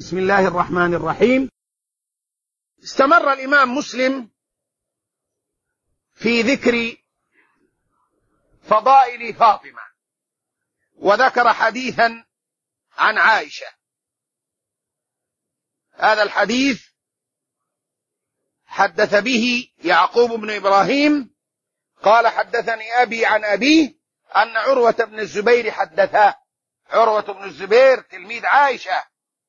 بسم الله الرحمن الرحيم. استمر الإمام مسلم في ذكر فضائل فاطمة، وذكر حديثا عن عائشة. هذا الحديث حدث به يعقوب بن إبراهيم قال: حدثني أبي عن أبيه أن عروة بن الزبير حدثه. عروة بن الزبير تلميذ عائشة،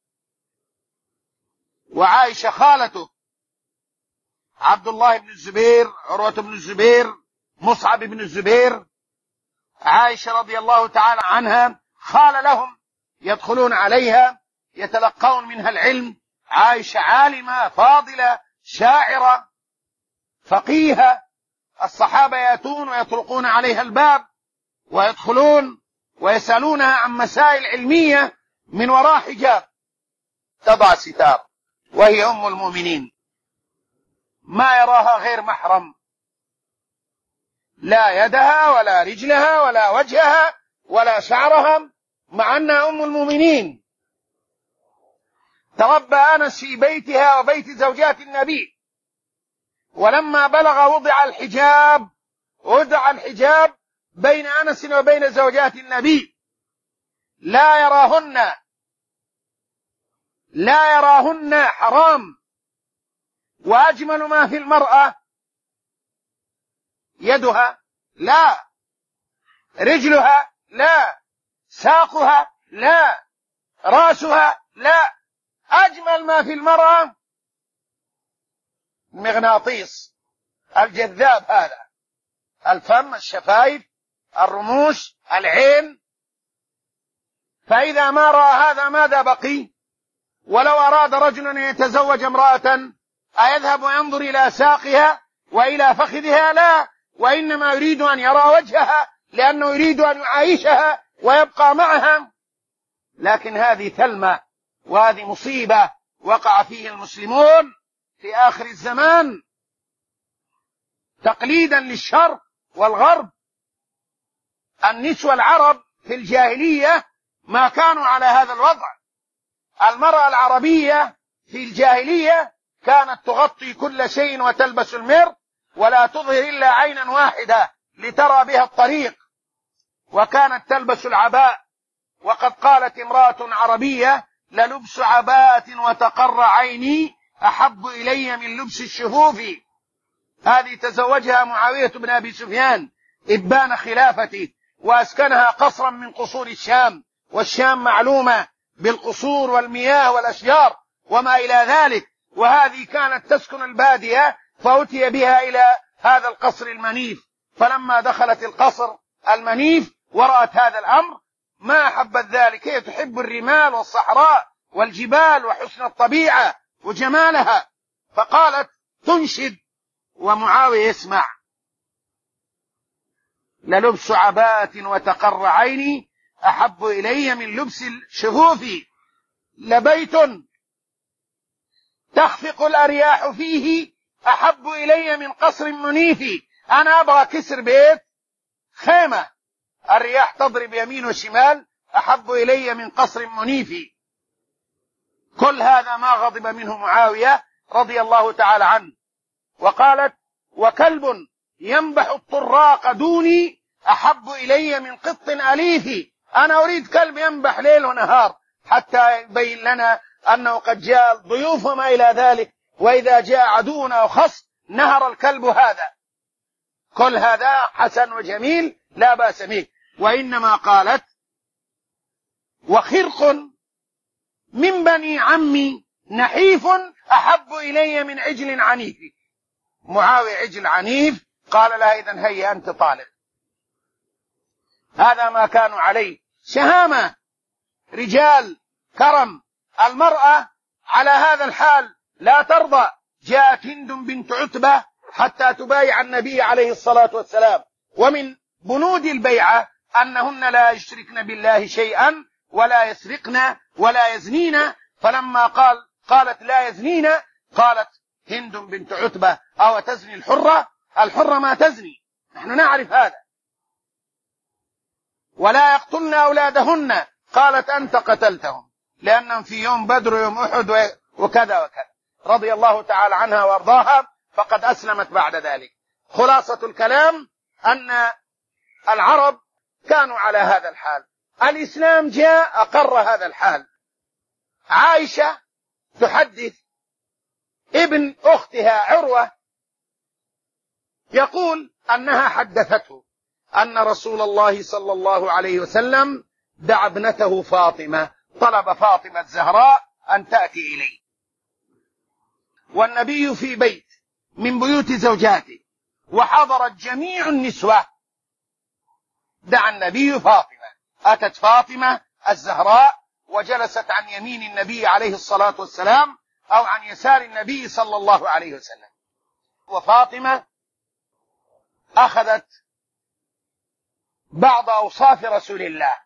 وعائشة خالته، عبد الله بن الزبير، عروة بن الزبير، مصعب بن الزبير. عائشة رضي الله تعالى عنها خال لهم، يدخلون عليها يتلقون منها العلم. عائشة عالمة فاضلة شاعرة فقيهة، الصحابة يأتون ويطرقون عليها الباب ويدخلون ويسألونها عن مسائل علمية من وراء حجاب، تضع ستار، وهي أم المؤمنين، ما يراها غير محرم، لا يدها ولا رجلها ولا وجهها ولا شعرها، مع أنها أم المؤمنين. تربى أنس في بيتها وبيت زوجات النبي، ولما بلغ وضع الحجاب بين أنس وبين زوجات النبي، لا يراهن حرام. وأجمل ما في المرأة يدها، لا رجلها، لا ساقها، لا رأسها، لا. أجمل ما في المرأة المغناطيس الجذاب، هذا الفم، الشفايف، الرموش، العين. فإذا ما رأى هذا ماذا بقي؟ ولو أراد رجل أن يتزوج امرأة أيذهب وينظر إلى ساقها وإلى فخذها؟ لا، وإنما يريد أن يرى وجهها، لأنه يريد أن يعايشها ويبقى معها. لكن هذه ثلمة، وهذه مصيبة وقع فيه المسلمون في آخر الزمان تقليدا للشرق والغرب. النسوة العرب في الجاهلية ما كانوا على هذا الوضع. المرأة العربية في الجاهلية كانت تغطي كل شيء وتلبس المر، ولا تظهر إلا عينا واحدة لترى بها الطريق، وكانت تلبس العباء. وقد قالت امرأة عربية: للبس عباءة وتقر عيني أحب إلي من لبس الشفوف. هذه تزوجها معاوية بن أبي سفيان إبان خلافته، وأسكنها قصرا من قصور الشام، والشام معلومة بالقصور والمياه والأشجار وما إلى ذلك. وهذه كانت تسكن البادية، فأتي بها إلى هذا القصر المنيف. فلما دخلت القصر المنيف ورأت هذا الأمر ما أحبت ذلك. هي تحب الرمال والصحراء والجبال وحسن الطبيعة وجمالها، فقالت تنشد ومعاوية يسمع: للبس عباءة وتقر عيني أحب إلي من لبس الشفوف، لبيت تخفق الأرياح فيه أحب إلي من قصر منيف. أنا أبغى كسر بيت خيمة الرياح تضرب يمين وشمال أحب إلي من قصر منيف. كل هذا ما غضب منه معاوية رضي الله تعالى عنه. وقالت: وكلب ينبح الطراق دوني أحب إلي من قط أليف. أنا أريد كلب ينبح ليل ونهار حتى يبين لنا أنه قد جاء الضيوف وما إلى ذلك، وإذا جاء عدونا أو خص نهر الكلب هذا. كل هذا حسن وجميل لا بأس به. وإنما قالت: وخرق من بني عمي نحيف أحب إلي من عجل عنيف. معاوية عجل عنيف، قال لها: إذن هيا أنت طالب. هذا ما كانوا عليه، شهامة، رجال، كرم. المرأة على هذا الحال لا ترضى. جاءت هند بنت عتبة حتى تبايع النبي عليه الصلاة والسلام، ومن بنود البيعة أنهن لا يشركن بالله شيئا ولا يسرقن ولا يزنين. فلما قالت لا يزنين، قالت هند بنت عتبة: أو تزني الحرة؟ الحرة ما تزني، نحن نعرف هذا. ولا يقتلن أولادهن، قالت: أنت قتلتهم. لأنهم في يوم بدر ويوم أحد وكذا وكذا، رضي الله تعالى عنها وارضاها، فقد أسلمت بعد ذلك. خلاصة الكلام أن العرب كانوا على هذا الحال، الإسلام جاء أقر هذا الحال. عائشة تحدث ابن أختها عروة يقول أنها حدثته أن رسول الله صلى الله عليه وسلم دعا ابنته فاطمة، طلب فاطمة الزهراء أن تأتي إليه، والنبي في بيت من بيوت زوجاته وحضرت جميع النسوة، دعا النبي فاطمة، أتت فاطمة الزهراء وجلست عن يمين النبي عليه الصلاة والسلام أو عن يسار النبي صلى الله عليه وسلم، وفاطمة أخذت بعض أوصاف رسول الله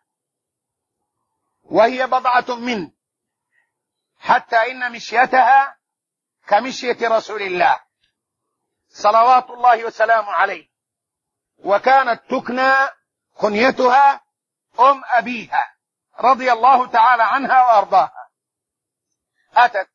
وهي بضعة منه، حتى إن مشيتها كمشية رسول الله صلوات الله وسلامه عليه، وكانت تكنى كنيتها أم أبيها رضي الله تعالى عنها وأرضاها. أتت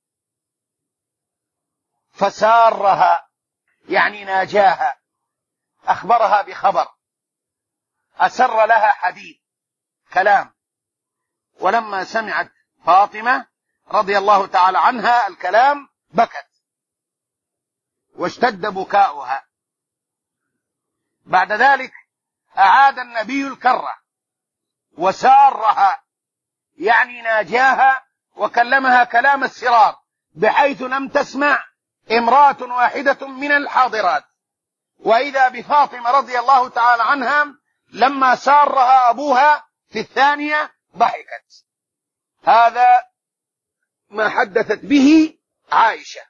فسارها، يعني ناجاها، أخبرها بخبر، أسر لها حديث كلام، ولما سمعت فاطمة رضي الله تعالى عنها الكلام بكت واشتد بكاؤها. بعد ذلك أعاد النبي الكرة وسارها، يعني ناجاها وكلمها كلام السرار، بحيث لم تسمع امرأة واحدة من الحاضرات. وإذا بفاطمة رضي الله تعالى عنها لما سارها أبوها في الثانية ضحكت. هذا ما حدثت به عائشة.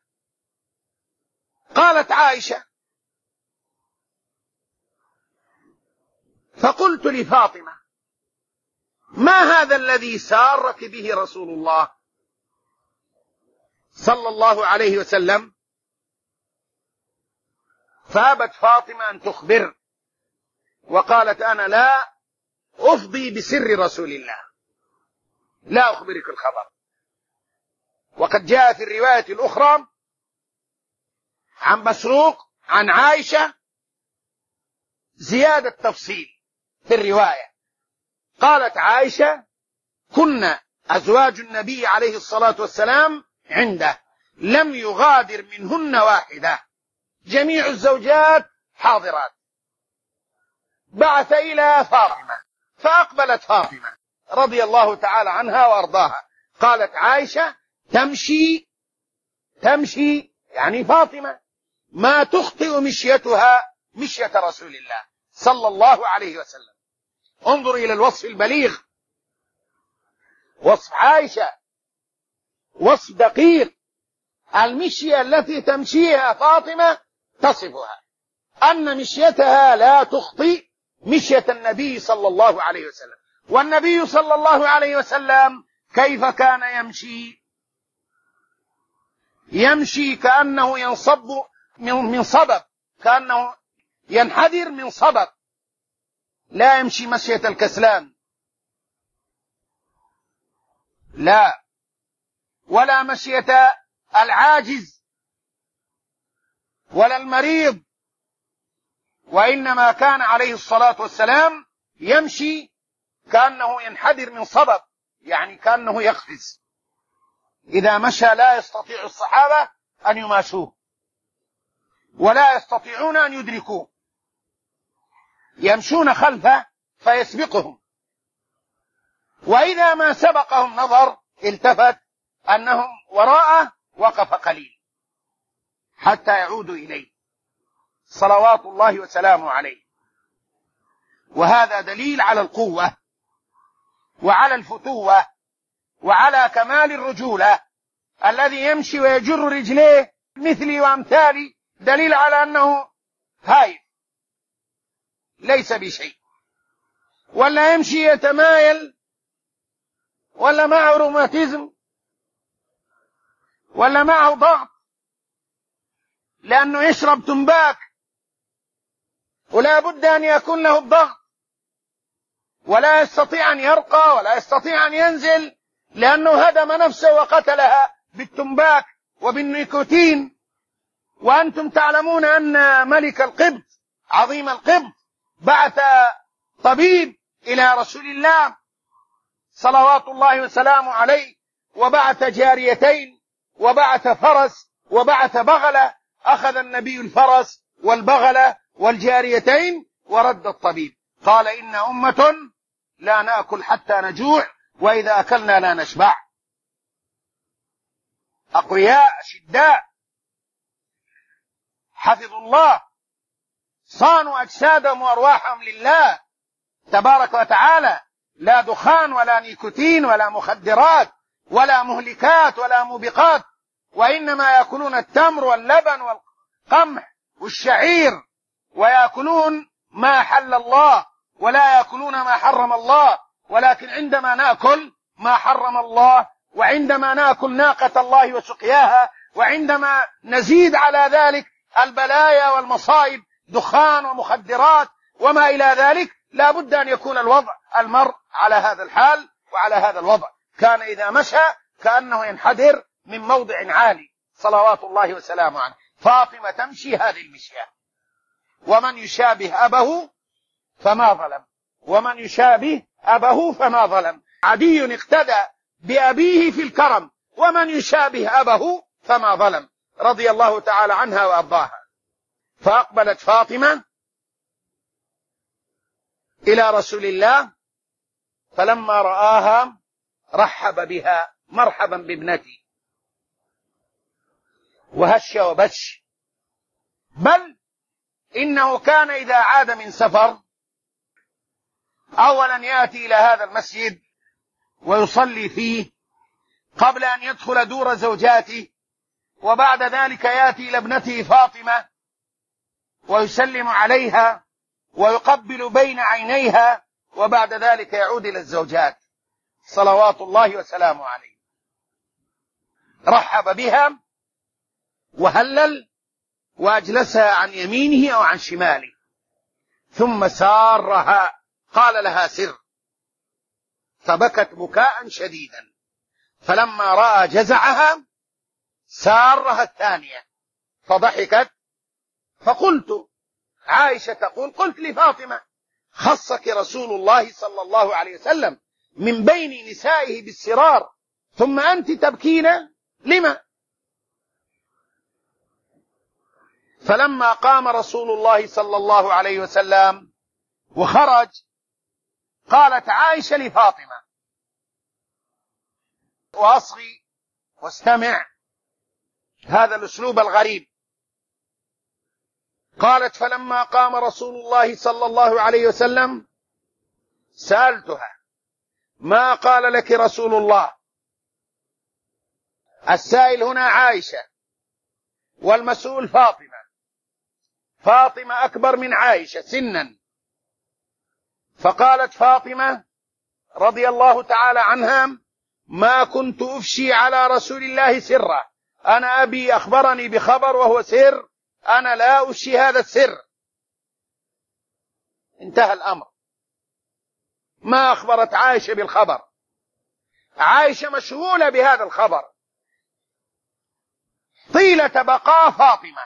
قالت عائشة: فقلت لفاطمة: ما هذا الذي سارك به رسول الله صلى الله عليه وسلم؟ فأبت فاطمة أن تخبر، وقالت: أنا لا أفضي بسر رسول الله، لا أخبرك الخبر. وقد جاء في الرواية الأخرى عن مسروق عن عائشة زيادة تفصيل في الرواية. قالت عائشة: كنا أزواج النبي عليه الصلاة والسلام عنده، لم يغادر منهن واحدة، جميع الزوجات حاضرات. بعث إلى فاطمة، فأقبلت فاطمة رضي الله تعالى عنها وأرضاها. قالت عائشة: تمشي يعني فاطمة ما تخطئ مشيتها مشية رسول الله صلى الله عليه وسلم. انظر إلى الوصف البليغ، وصف عائشة وصف دقيق. المشية التي تمشيها فاطمة تصفها أن مشيتها لا تخطئ مشية النبي صلى الله عليه وسلم. والنبي صلى الله عليه وسلم كيف كان يمشي كأنه ينصب من صبب، كأنه ينحدر من صبب، لا يمشي مشية الكسلان، لا، ولا مشية العاجز ولا المريض، وإنما كان عليه الصلاة والسلام يمشي كأنه ينحدر من صبب، يعني كأنه يقفز. إذا مشى لا يستطيع الصحابة أن يماشوه ولا يستطيعون أن يدركوه، يمشون خلفه فيسبقهم، وإذا ما سبقهم نظر التفت أنهم وراءه وقف قليل حتى يعودوا إليه صلوات الله وسلامه عليه. وهذا دليل على القوة وعلى الفتوة وعلى كمال الرجولة. الذي يمشي ويجر رجليه مثلي وأمثالي دليل على أنه هايف ليس بشيء، ولا يمشي يتمايل، ولا معه روماتيزم، ولا معه ضغط لأنه يشرب تنباك ولا بد أن يكون له الضغط، ولا يستطيع أن يرقى ولا يستطيع أن ينزل لأنه هدم نفسه وقتلها بالتنباك وبالنيكوتين. وأنتم تعلمون أن ملك القبط عظيم القبط بعث طبيب إلى رسول الله صلوات الله وسلامه عليه، وبعث جاريتين، وبعث فرس، وبعث بغلة. أخذ النبي الفرس والبغلة والجاريتين ورد الطبيب، قال: إن أمة لا نأكل حتى نجوع، وإذا أكلنا لا نشبع. أقوياء شداء حفظوا الله، صانوا أجسادهم وأرواحهم لله تبارك وتعالى. لا دخان ولا نيكوتين ولا مخدرات ولا مهلكات ولا موبقات، وإنما يأكلون التمر واللبن والقمح والشعير، ويأكلون ما حل الله ولا يأكلون ما حرم الله. ولكن عندما نأكل ما حرم الله، وعندما نأكل ناقة الله وسقياها، وعندما نزيد على ذلك البلايا والمصائب، دخان ومخدرات وما إلى ذلك، لا بد أن يكون المرء على هذا الحال وعلى هذا الوضع. كان إذا مشى كأنه ينحدر من موضع عالي صلوات الله وسلامه عليه. فاطمة تمشي هذه المشية. ومن يشابه أبه فما ظلم، ومن يشابه أبه فما ظلم. عدي اقتدى بأبيه في الكرم، ومن يشابه أبه فما ظلم، رضي الله تعالى عنها وأرضاها. فأقبلت فاطمة إلى رسول الله، فلما رآها رحب بها: مرحبا بابنتي، وهش وبش. بل إنه كان إذا عاد من سفر أولا يأتي إلى هذا المسجد ويصلي فيه قبل أن يدخل دور زوجاته، وبعد ذلك يأتي إلى ابنته فاطمة ويسلم عليها ويقبل بين عينيها، وبعد ذلك يعود إلى الزوجات صلوات الله وسلامه عليه. رحب بها وهلل وأجلسها عن يمينه أو عن شماله، ثم سارها، قال لها سر، فبكت بكاء شديدا. فلما رأى جزعها سارها الثانية فضحكت. فقلت، عائشة تقول: قلت لفاطمة: خصك رسول الله صلى الله عليه وسلم من بين نسائه بالسرار، ثم أنت تبكين، لما؟ فلما قام رسول الله صلى الله عليه وسلم وخرج، قالت عائشة لفاطمة، وأصغي واستمع هذا الأسلوب الغريب، قالت: فلما قام رسول الله صلى الله عليه وسلم سألتها: ما قال لك رسول الله؟ السائل هنا عائشة والمسؤول فاطمة. فاطمة أكبر من عائشة سنا. فقالت فاطمة رضي الله تعالى عنها: ما كنت أفشي على رسول الله سرا، أنا أبي أخبرني بخبر وهو سر، أنا لا أفشي هذا السر. انتهى الأمر. ما أخبرت عائشة بالخبر، عائشة مشغولة بهذا الخبر طيلة بقاء فاطمة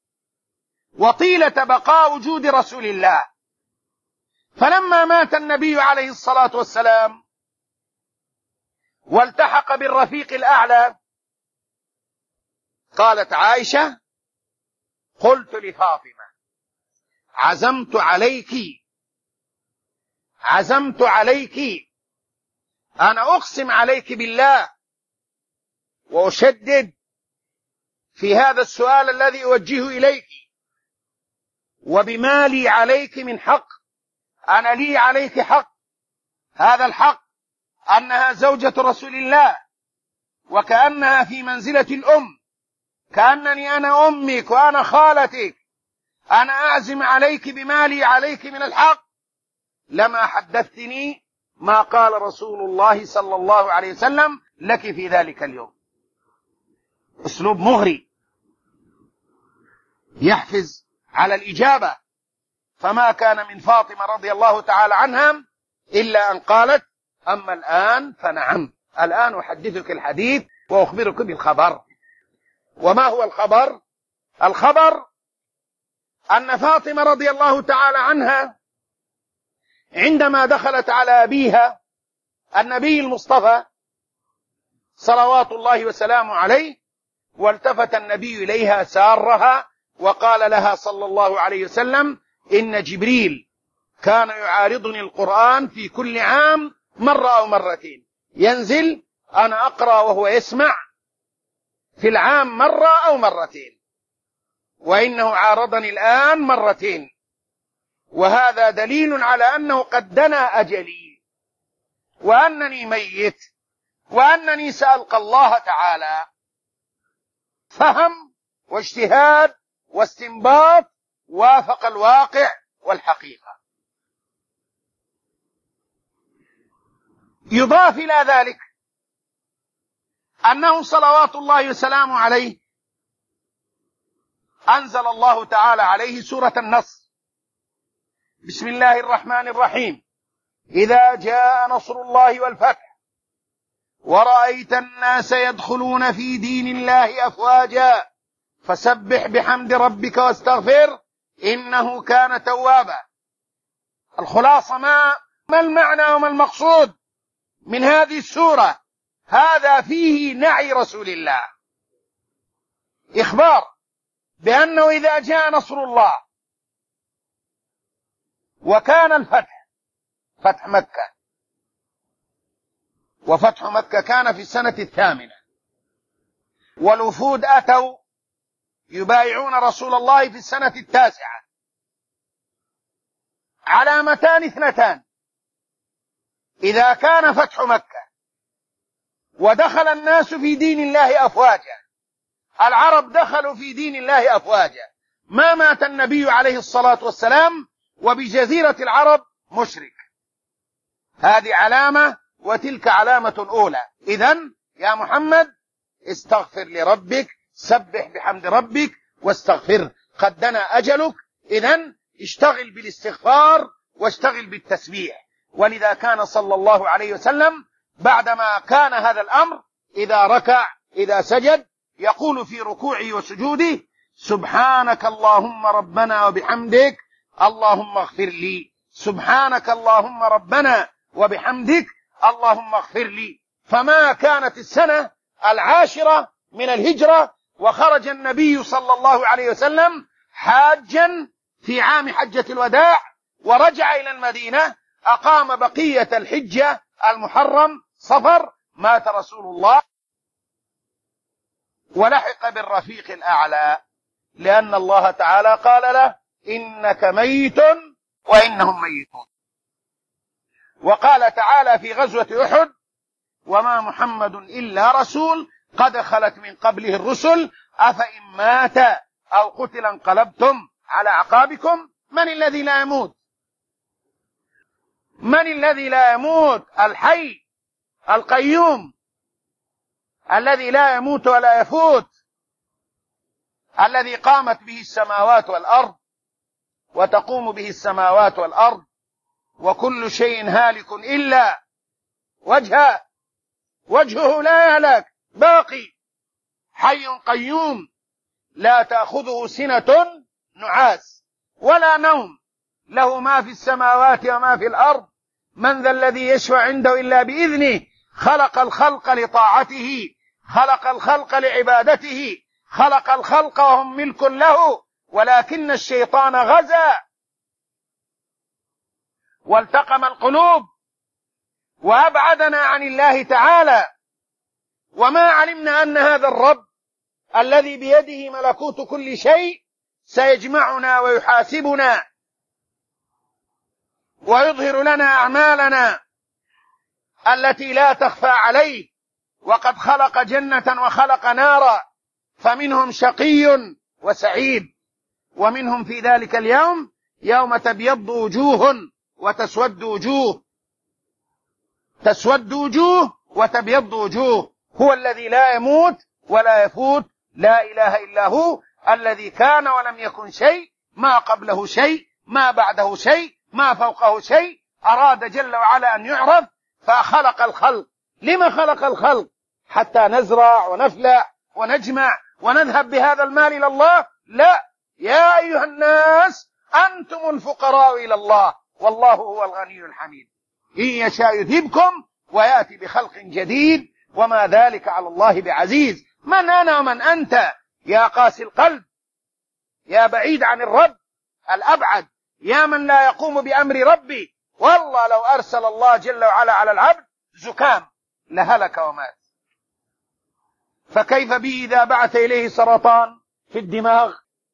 وطيلة بقاء وجود رسول الله. فلما مات النبي عليه الصلاة والسلام والتحق بالرفيق الأعلى، قالت عائشة: قلت لفاطمة: عزمت عليك، أنا أقسم عليك بالله وأشدد في هذا السؤال الذي أوجهه إليك، وبما لي عليك من حق، أنا لي عليك حق. هذا الحق أنها زوجة رسول الله، وكأنها في منزلة الأم، كأنني أنا أمك وأنا خالتك، أنا أعزم عليك بما لي عليك من الحق لما حدثتني ما قال رسول الله صلى الله عليه وسلم لك في ذلك اليوم. أسلوب مغري يحفز على الإجابة. فما كان من فاطمة رضي الله تعالى عنها إلا أن قالت: أما الآن فنعم، الآن أحدثك الحديث وأخبرك بالخبر. وما هو الخبر؟ الخبر أن فاطمة رضي الله تعالى عنها عندما دخلت على أبيها النبي المصطفى صلوات الله وسلامه عليه، والتفت النبي إليها سارها وقال لها صلى الله عليه وسلم: إن جبريل كان يعارضني القرآن في كل عام مرة أو مرتين، ينزل أنا أقرأ وهو يسمع في العام مرة أو مرتين، وإنه عارضني الآن مرتين، وهذا دليل على أنه قد دنا أجلي وأنني ميت وأنني سألقى الله تعالى. فهم واجتهاد واستنباط وافق الواقع والحقيقة. يضاف إلى ذلك أنه صلوات الله وسلامه عليه أنزل الله تعالى عليه سورة النصر: بسم الله الرحمن الرحيم، إذا جاء نصر الله والفتح ورأيت الناس يدخلون في دين الله أفواجا فسبح بحمد ربك واستغفر إنه كان توابا. الخلاصة ما المعنى وما المقصود من هذه السورة؟ هذا فيه نعي رسول الله، إخبار بأنه إذا جاء نصر الله وكان الفتح، فتح مكة، وفتح مكة كان في السنة 8، والوفود أتوا يبايعون رسول الله في السنة 9، علامتان اثنتان: إذا كان فتح مكة ودخل الناس في دين الله أفواجا، العرب دخلوا في دين الله أفواجا، ما مات النبي عليه الصلاة والسلام وبجزيرة العرب مشرك. هذه علامة، وتلك علامة أولى. إذن يا محمد استغفر لربك، سبح بحمد ربك واستغفر، قد دنا أجلك. إذن اشتغل بالاستغفار واشتغل بالتسبيح. ولذا كان صلى الله عليه وسلم بعدما كان هذا الأمر إذا ركع إذا سجد يقول في ركوعه وسجوده: سبحانك اللهم ربنا وبحمدك اللهم اغفر لي، سبحانك اللهم ربنا وبحمدك اللهم اغفر لي. فما كانت السنة 10 من الهجرة وخرج النبي صلى الله عليه وسلم حاجا في عام حجة الوداع ورجع إلى المدينة، أقام بقية الحجة المحرم صفر، مات رسول الله ولحق بالرفيق الأعلى، لأن الله تعالى قال له: إنك ميت وإنهم ميتون. وقال تعالى في غزوة أحد: وما محمد إلا رسول قد خلت من قبله الرسل أفإن مات أو قتل انقلبتم على أعقابكم. من الذي لا يموت؟ من الذي لا يموت؟ الحي القيوم الذي لا يموت ولا يفوت، الذي قامت به السماوات والأرض وتقوم به السماوات والأرض، وكل شيء هالك إلا وجهه، وجهه لا يهلك، باقي، حي قيوم، لا تأخذه سنة نعاس ولا نوم، له ما في السماوات وما في الأرض، من ذا الذي يشفع عنده إلا بإذنه، خلق الخلق لطاعته، خلق الخلق لعبادته، خلق الخلق وهم ملك له، ولكن الشيطان غزا والتقم القلوب وأبعدنا عن الله تعالى. وما علمنا أن هذا الرب الذي بيده ملكوت كل شيء سيجمعنا ويحاسبنا ويظهر لنا أعمالنا التي لا تخفى عليه، وقد خلق جنة وخلق نارا، فمنهم شقي وسعيد، ومنهم في ذلك اليوم يوم تبيض وجوه وتسود وجوه، تسود وجوه وتبيض وجوه. هو الذي لا يموت ولا يفوت، لا إله إلا هو، الذي كان ولم يكن شيء، ما قبله شيء، ما بعده شيء، ما فوقه شيء، أراد جل وعلا أن يعرف فخلق الخلق لما خلق الخلق؟ حتى نزرع ونفلح ونجمع ونذهب بهذا المال إلى الله؟ لا، يا أيها الناس أنتم الفقراء إلى الله والله هو الغني الحميد، إن يشاء يذهبكم ويأتي بخلق جديد وما ذلك على الله بعزيز. من أنا ومن أنت يا قاسي القلب، يا بعيد عن الرب الأبعد، يا من لا يقوم بأمر ربي؟ والله لو أرسل الله جل وعلا على العبد زكام لهلك ومات، فكيف به إذا بعث إليه سرطان في الدماغ؟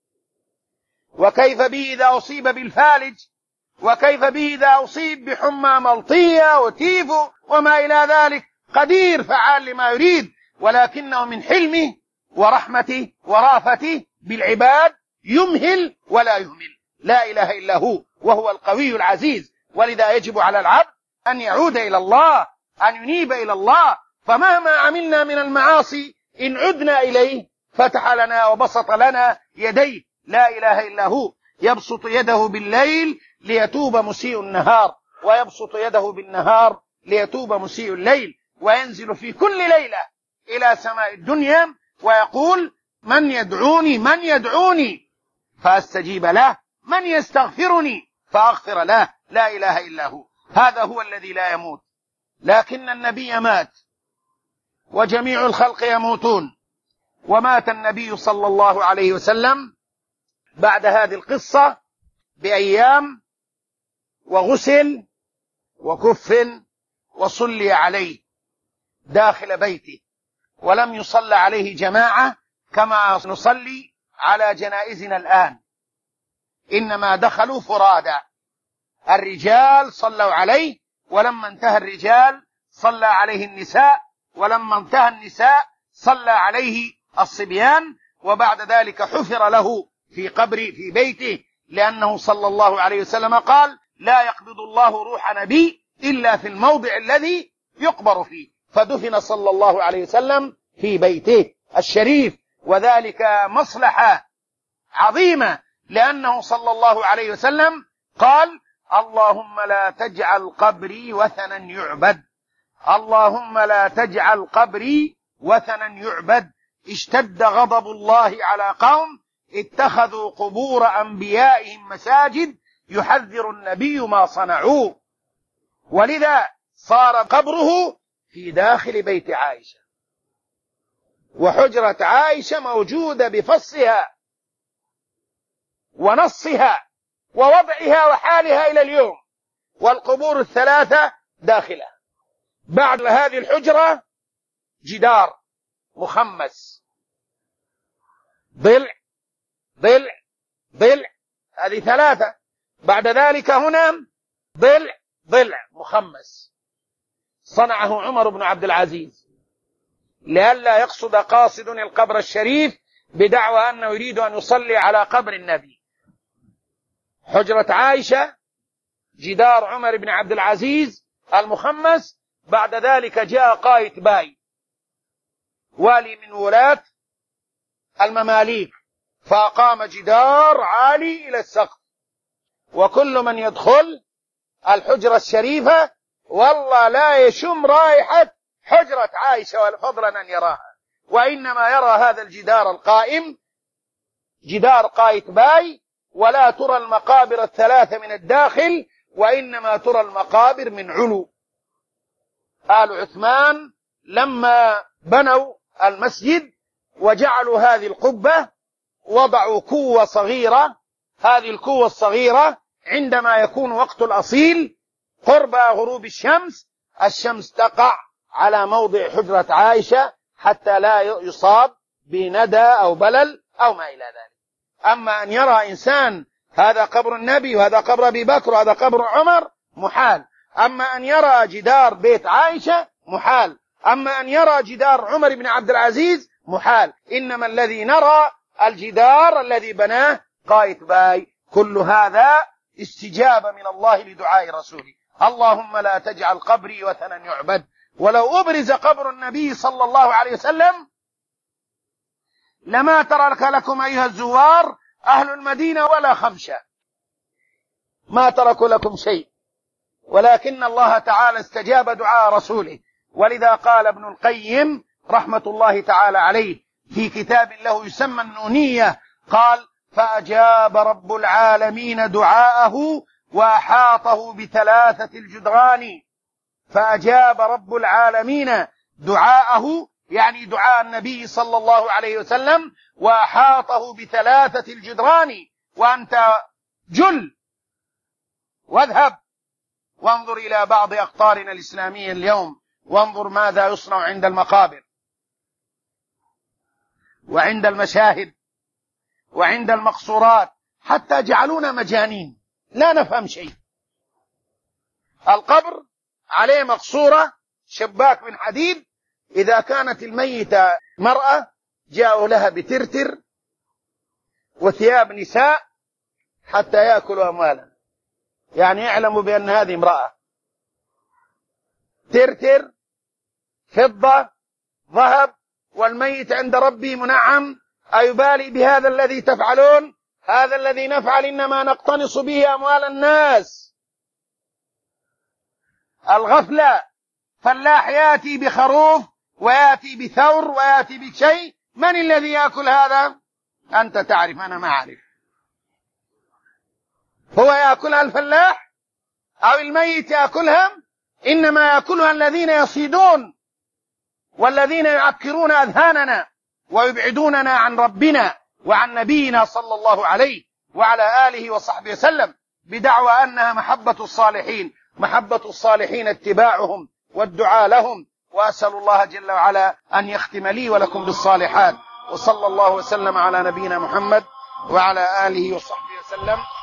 وكيف به إذا أصيب بالفالج؟ وكيف به إذا أصيب بحمى ملطية وتيفو وما إلى ذلك؟ قدير فعال لما يريد، ولكنه من حلمه ورحمته ورافته بالعباد يمهل ولا يهمل، لا إله إلا هو، وهو القوي العزيز. ولذا يجب على العبد أن يعود إلى الله، أن ينيب إلى الله، فمهما عملنا من المعاصي إن عدنا إليه فتح لنا وبسط لنا يديه، لا إله إلا هو. يبسط يده بالليل ليتوب مسيء النهار، ويبسط يده بالنهار ليتوب مسيء الليل، وينزل في كل ليلة إلى سماء الدنيا ويقول من يدعوني من يدعوني فأستجيب له، من يستغفرني فأغفر له، لا إله إلا هو. هذا هو الذي لا يموت، لكن النبي مات وجميع الخلق يموتون، ومات النبي صلى الله عليه وسلم بعد هذه القصة بأيام، وغسل وكفن وصلي عليه داخل بيته، ولم يصلى عليه جماعة كما نصلي على جنائزنا الآن، إنما دخلوا فرادا، الرجال صلوا عليه، ولما انتهى الرجال صلى عليه النساء، ولما انتهى النساء صلى عليه الصبيان، وبعد ذلك حفر له في قبر في بيته، لأنه صلى الله عليه وسلم قال لا يقبض الله روح نبي إلا في الموضع الذي يقبر فيه، فدفن صلى الله عليه وسلم في بيته الشريف، وذلك مصلحة عظيمة، لأنه صلى الله عليه وسلم قال اللهم لا تجعل قبري وثنا يعبد، اللهم لا تجعل قبري وثنا يعبد. اشتد غضب الله على قوم اتخذوا قبور أنبيائهم مساجد يحذر النبي ما صنعوا، ولذا صار قبره في داخل بيت عائشة، وحجرة عائشة موجودة بفصها ونصها ووضعها وحالها إلى اليوم، والقبور الثلاثة داخلها. بعد هذه الحجرة جدار مخمس، ضلع ضلع ضلع، هذه ثلاثة. بعد ذلك هنا ضلع ضلع مخمس، صنعه عمر بن عبد العزيز لئلا يقصد قاصد القبر الشريف بدعوى أنه يريد أن يصلي على قبر النبي. حجرة عائشة، جدار عمر بن عبد العزيز المخمس. بعد ذلك جاء قايتباي والي من ولاة المماليك، فأقام جدار عالي إلى السقف، وكل من يدخل الحجرة الشريفة والله لا يشم رائحة حجرة عائشة فضلا أن يراها، وإنما يرى هذا الجدار القائم جدار قايتباي، ولا ترى المقابر الثلاثة من الداخل، وإنما ترى المقابر من علو. آل عثمان لما بنوا المسجد وجعلوا هذه القبة وضعوا كوة صغيرة، هذه الكوة الصغيرة عندما يكون وقت الأصيل قرب غروب الشمس تقع على موضع حجرة عائشة حتى لا يصاب بندى أو بلل أو ما إلى ذلك. أما أن يرى إنسان هذا قبر النبي وهذا قبر أبي بكر وهذا قبر عمر محال، أما أن يرى جدار بيت عائشة محال، أما أن يرى جدار عمر بن عبد العزيز محال، إنما الذي نرى الجدار الذي بناه قايتباي. كل هذا استجابة من الله لدعاء رسوله، اللهم لا تجعل قبري وثنا يعبد. ولو أبرز قبر النبي صلى الله عليه وسلم لما ترك لكم أيها الزوار أهل المدينة ولا خمشة، ما تركوا لكم شيء، ولكن الله تعالى استجاب دعاء رسوله ولذا قال ابن القيم رحمة الله تعالى عليه في كتاب له يسمى النونية، قال: فأجاب رب العالمين دعاءه وأحاطه بثلاثة الجدران. فأجاب رب العالمين دعاءه، يعني دعاء النبي صلى الله عليه وسلم، وأحاطه بثلاثة الجدران. وأنت جل واذهب وانظر إلى بعض أقطارنا الإسلامية اليوم، وانظر ماذا يصنع عند المقابر وعند المشاهد وعند المقصورات، حتى جعلونا مجانين لا نفهم شيء. القبر عليه مقصورة، شباك من حديد، إذا كانت الميتة مرأة جاءوا لها بترتر وثياب نساء حتى يأكلوا أموالا، يعني يعلموا بأن هذه امرأة. ترتر، فضة، ذهب، والميت عند ربي منعم، أيبالي بهذا الذي تفعلون؟ هذا الذي نفعل إنما نقتنص به أموال الناس. الغفلة، فلاح يأتي بخروف ويأتي بثور ويأتي بشيء، من الذي يأكل هذا؟ أنت تعرف، أنا ما أعرف. هو يأكلها الفلاح أو الميت يأكلها؟ إنما يأكلها الذين يصيدون والذين يعكرون أذهاننا ويبعدوننا عن ربنا وعن نبينا صلى الله عليه وعلى آله وصحبه وسلم، بدعوى أنها محبة الصالحين. محبة الصالحين اتباعهم والدعاء لهم. وأسأل الله جل وعلا أن يختم لي ولكم بالصالحات. وصلى الله وسلم على نبينا محمد وعلى آله وصحبه وسلم.